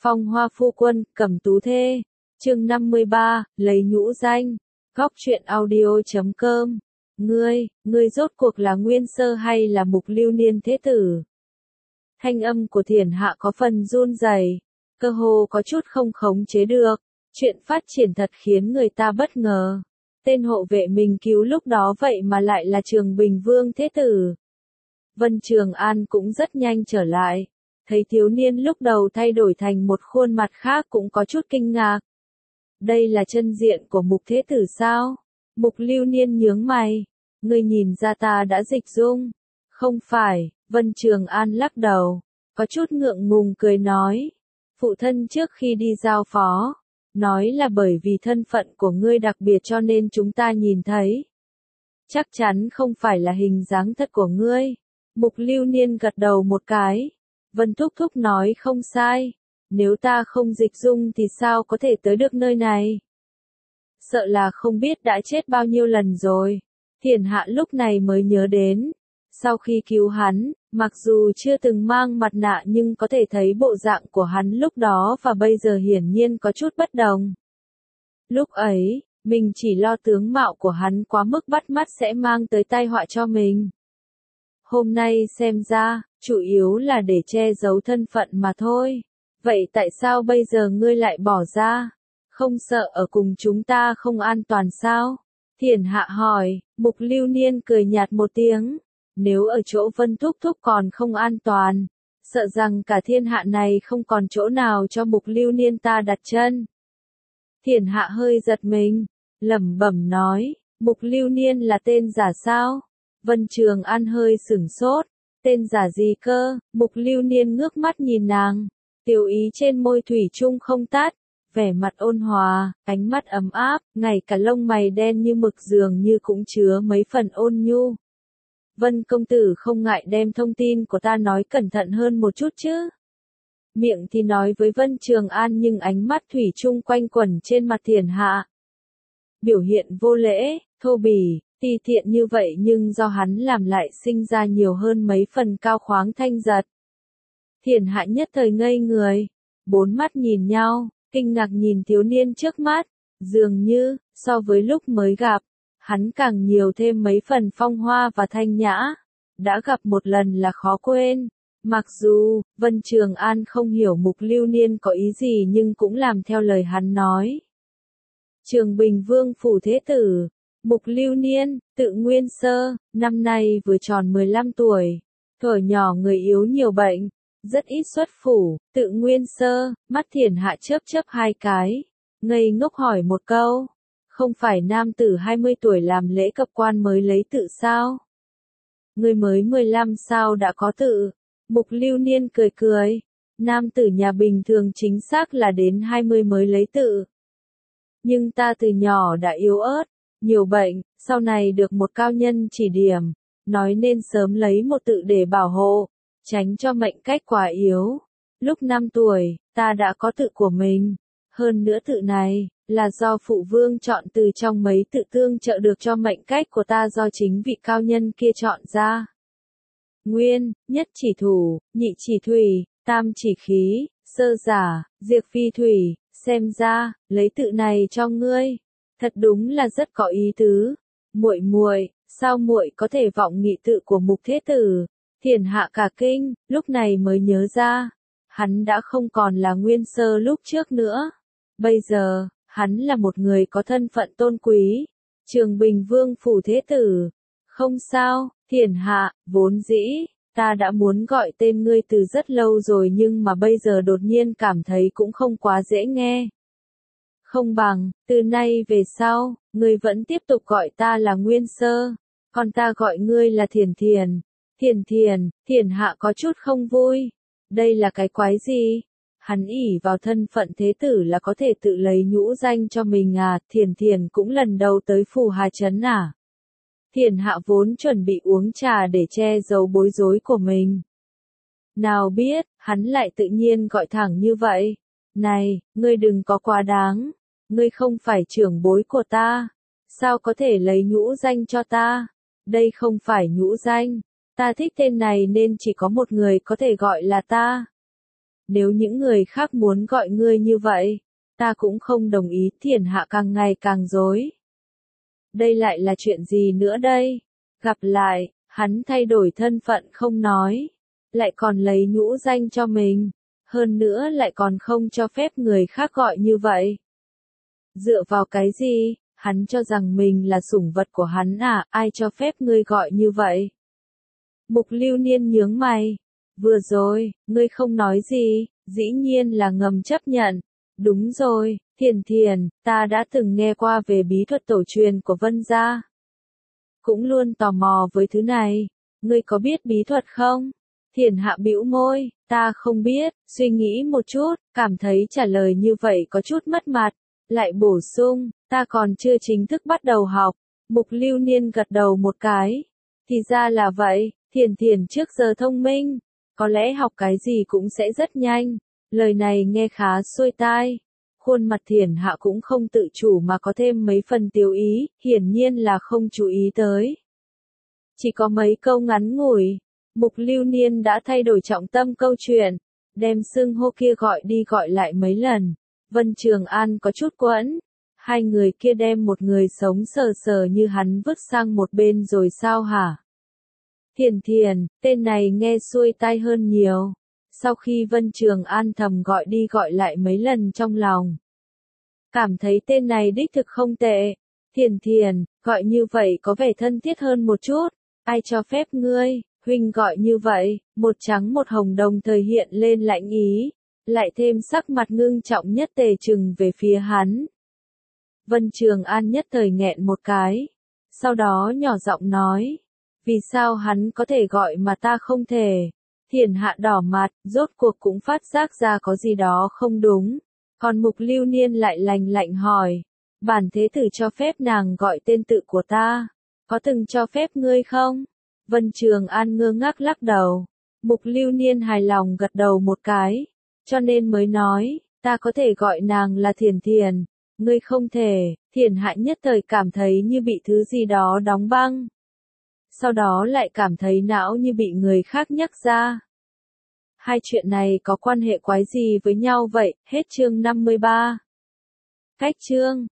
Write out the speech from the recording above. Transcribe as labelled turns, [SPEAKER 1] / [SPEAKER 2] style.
[SPEAKER 1] Phong hoa phu quân, cẩm tú thê. Chương 53, lấy nhũ danh. Góc truyện audio.com. Ngươi rốt cuộc là Nguyên Sơ hay là Mục Lưu Niên thế tử? Thanh âm của Thiển Hạ có phần run rẩy, cơ hồ có chút không khống chế được. Chuyện phát triển thật khiến người ta bất ngờ. Tên hộ vệ mình cứu lúc đó vậy mà lại là Trường Bình Vương thế tử. Vân Trường An cũng rất nhanh trở lại. Thấy thiếu niên lúc đầu thay đổi thành một khuôn mặt khác cũng có chút kinh ngạc. Đây là chân diện của Mục thế tử sao? Mục Lưu Niên nhướng mày. Ngươi nhìn ra ta đã dịch dung. Không phải, Vân Trường An lắc đầu. Có chút ngượng ngùng cười nói. Phụ thân trước khi đi giao phó. Nói là bởi vì thân phận của ngươi đặc biệt cho nên chúng ta nhìn thấy. Chắc chắn không phải là hình dáng thật của ngươi. Mục Lưu Niên gật đầu một cái. Vân Thúc Thúc nói không sai. Nếu ta không dịch dung thì sao có thể tới được nơi này? Sợ là không biết đã chết bao nhiêu lần rồi. Thiển Hạ lúc này mới nhớ đến. Sau khi cứu hắn, mặc dù chưa từng mang mặt nạ nhưng có thể thấy bộ dạng của hắn lúc đó và bây giờ hiển nhiên có chút bất đồng. Lúc ấy, mình chỉ lo tướng mạo của hắn quá mức bắt mắt sẽ mang tới tai họa cho mình. Hôm nay xem ra, chủ yếu là để che giấu thân phận mà thôi. Vậy tại sao bây giờ ngươi lại bỏ ra? Không sợ ở cùng chúng ta không an toàn sao? Thiển Hạ hỏi. Mục Lưu Niên cười nhạt một tiếng. Nếu ở chỗ Vân Thúc Thúc còn không an toàn, sợ rằng cả thiên hạ này không còn chỗ nào cho Mục Lưu Niên ta đặt chân. Thiển Hạ hơi giật mình, lẩm bẩm nói, Mục Lưu Niên là tên giả sao? Vân Trường An hơi sửng sốt, tên giả gì cơ? Mục Lưu Niên ngước mắt nhìn nàng, tiểu ý trên môi thủy chung không tắt, vẻ mặt ôn hòa, ánh mắt ấm áp, ngay cả lông mày đen như mực dường như cũng chứa mấy phần ôn nhu. Vân công tử không ngại đem thông tin của ta nói cẩn thận hơn một chút chứ? Miệng thì nói với Vân Trường An nhưng ánh mắt thủy chung quanh quẩn trên mặt Thiển Hạ. Biểu hiện vô lễ, thô bỉ, ti thiện như vậy nhưng do hắn làm lại sinh ra nhiều hơn mấy phần cao khoáng thanh giật. Thiển Hạ nhất thời ngây người, bốn mắt nhìn nhau, kinh ngạc nhìn thiếu niên trước mắt, dường như, so với lúc mới gặp, hắn càng nhiều thêm mấy phần phong hoa và thanh nhã. Đã gặp một lần là khó quên. Mặc dù, Vân Trường An không hiểu Mục Lưu Niên có ý gì nhưng cũng làm theo lời hắn nói. Trường Bình Vương phủ thế tử, Mục Lưu Niên, tự Nguyên Sơ, năm nay vừa tròn 15 tuổi. Thuở nhỏ người yếu nhiều bệnh, rất ít xuất phủ, tự Nguyên Sơ, mắt Thiển Hạ chớp chớp hai cái, ngây ngốc hỏi một câu. Không phải nam tử 20 tuổi làm lễ cập quan mới lấy tự sao? Người mới 15 sao đã có tự? Mục Lưu Niên cười cười. Nam tử nhà bình thường chính xác là đến 20 mới lấy tự. Nhưng ta từ nhỏ đã yếu ớt, nhiều bệnh, sau này được một cao nhân chỉ điểm, nói nên sớm lấy một tự để bảo hộ, tránh cho mệnh cách quá yếu. Lúc 5 tuổi, ta đã có tự của mình. Hơn nữa tự này, là do phụ vương chọn từ trong mấy tự tương trợ được cho mệnh cách của ta do chính vị cao nhân kia chọn ra. Nguyên, nhất chỉ thủ, nhị chỉ thủy, tam chỉ khí, sơ giả, diệt phi thủy, xem ra, lấy tự này cho ngươi. Thật đúng là rất có ý tứ. Muội, sao muội có thể vọng nghị tự của Mục thế tử? Thiển Hạ cả kinh, lúc này mới nhớ ra. Hắn đã không còn là Nguyên Sơ lúc trước nữa. Bây giờ, hắn là một người có thân phận tôn quý. Trường Bình Vương phủ thế tử. Không sao, Thiển Hạ, vốn dĩ, ta đã muốn gọi tên ngươi từ rất lâu rồi nhưng mà bây giờ đột nhiên cảm thấy cũng không quá dễ nghe. Không bằng, từ nay về sau, ngươi vẫn tiếp tục gọi ta là Nguyên Sơ, còn ta gọi ngươi là Thiển Thiển. Thiển Hạ có chút không vui. Đây là cái quái gì? Hắn ỷ vào thân phận thế tử là có thể tự lấy nhũ danh cho mình à? Thiển cũng lần đầu tới phủ Hà Trấn à? Thiển Hạ vốn chuẩn bị uống trà để che giấu bối rối của mình. Nào biết, hắn lại tự nhiên gọi thẳng như vậy. Này, ngươi đừng có quá đáng. Ngươi không phải trưởng bối của ta. Sao có thể lấy nhũ danh cho ta? Đây không phải nhũ danh. Ta thích tên này nên chỉ có một người có thể gọi là ta. nếu những người khác muốn gọi ngươi như vậy, ta cũng không đồng ý. Thiền Hạ càng ngày càng rối. Đây lại là chuyện gì nữa đây? Gặp lại, hắn thay đổi thân phận không nói, lại còn lấy nhũ danh cho mình, hơn nữa lại còn không cho phép người khác gọi như vậy. Dựa vào cái gì? Hắn cho rằng mình là sủng vật của hắn à, ai cho phép ngươi gọi như vậy? Mục Lưu Niên nhướng mày. Vừa rồi, ngươi không nói gì, dĩ nhiên là ngầm chấp nhận. Đúng rồi, Thiền, ta đã từng nghe qua về bí thuật tổ truyền của Vân gia. Cũng luôn tò mò với thứ này, ngươi có biết bí thuật không? Thiền Hạ bĩu môi, ta không biết, suy nghĩ một chút, cảm thấy trả lời như vậy có chút mất mặt. Lại bổ sung, ta còn chưa chính thức bắt đầu học. Mục Lưu Niên gật đầu một cái. Thì ra là vậy, Thiền trước giờ thông minh, có lẽ học cái gì cũng sẽ rất nhanh. Lời này nghe khá xuôi tai. Khuôn mặt Thiền Hạ cũng không tự chủ mà có thêm mấy phần tiêu ý, hiển nhiên là không chú ý tới. Chỉ có mấy câu ngắn ngủi, Mục Lưu Niên đã thay đổi trọng tâm câu chuyện, đem xưng hô kia gọi đi gọi lại mấy lần. Vân Trường An có chút quẫn, hai người kia đem một người sống sờ sờ như hắn vứt sang một bên rồi sao hả? Thiền, tên này nghe xuôi tai hơn nhiều. Sau khi Vân Trường An thầm gọi đi gọi lại mấy lần trong lòng, cảm thấy tên này đích thực không tệ. Thiền, gọi như vậy có vẻ thân thiết hơn một chút. Ai cho phép ngươi, huynh gọi như vậy? Một trắng một hồng đồng thời hiện lên lạnh ý, lại thêm sắc mặt ngưng trọng nhất tề trừng về phía hắn. Vân Trường An nhất thời nghẹn một cái, sau đó nhỏ giọng nói, vì sao hắn có thể gọi mà ta không thể? Thiền Hạ đỏ mặt, rốt cuộc cũng phát giác ra có gì đó không đúng. Còn Mục Lưu Niên lại lạnh hỏi, bản thế tử cho phép nàng gọi tên tự của ta, có từng cho phép ngươi không? Vân Trường An ngơ ngác lắc đầu. Mục Lưu Niên hài lòng gật đầu một cái, cho nên mới nói, ta có thể gọi nàng là Thiền, ngươi không thể. Thiền Hạ nhất thời cảm thấy như bị thứ gì đó đóng băng. Sau đó lại cảm thấy não như bị người khác nhắc ra. Hai chuyện này có quan hệ quái gì với nhau vậy? Hết chương 53. Cách chương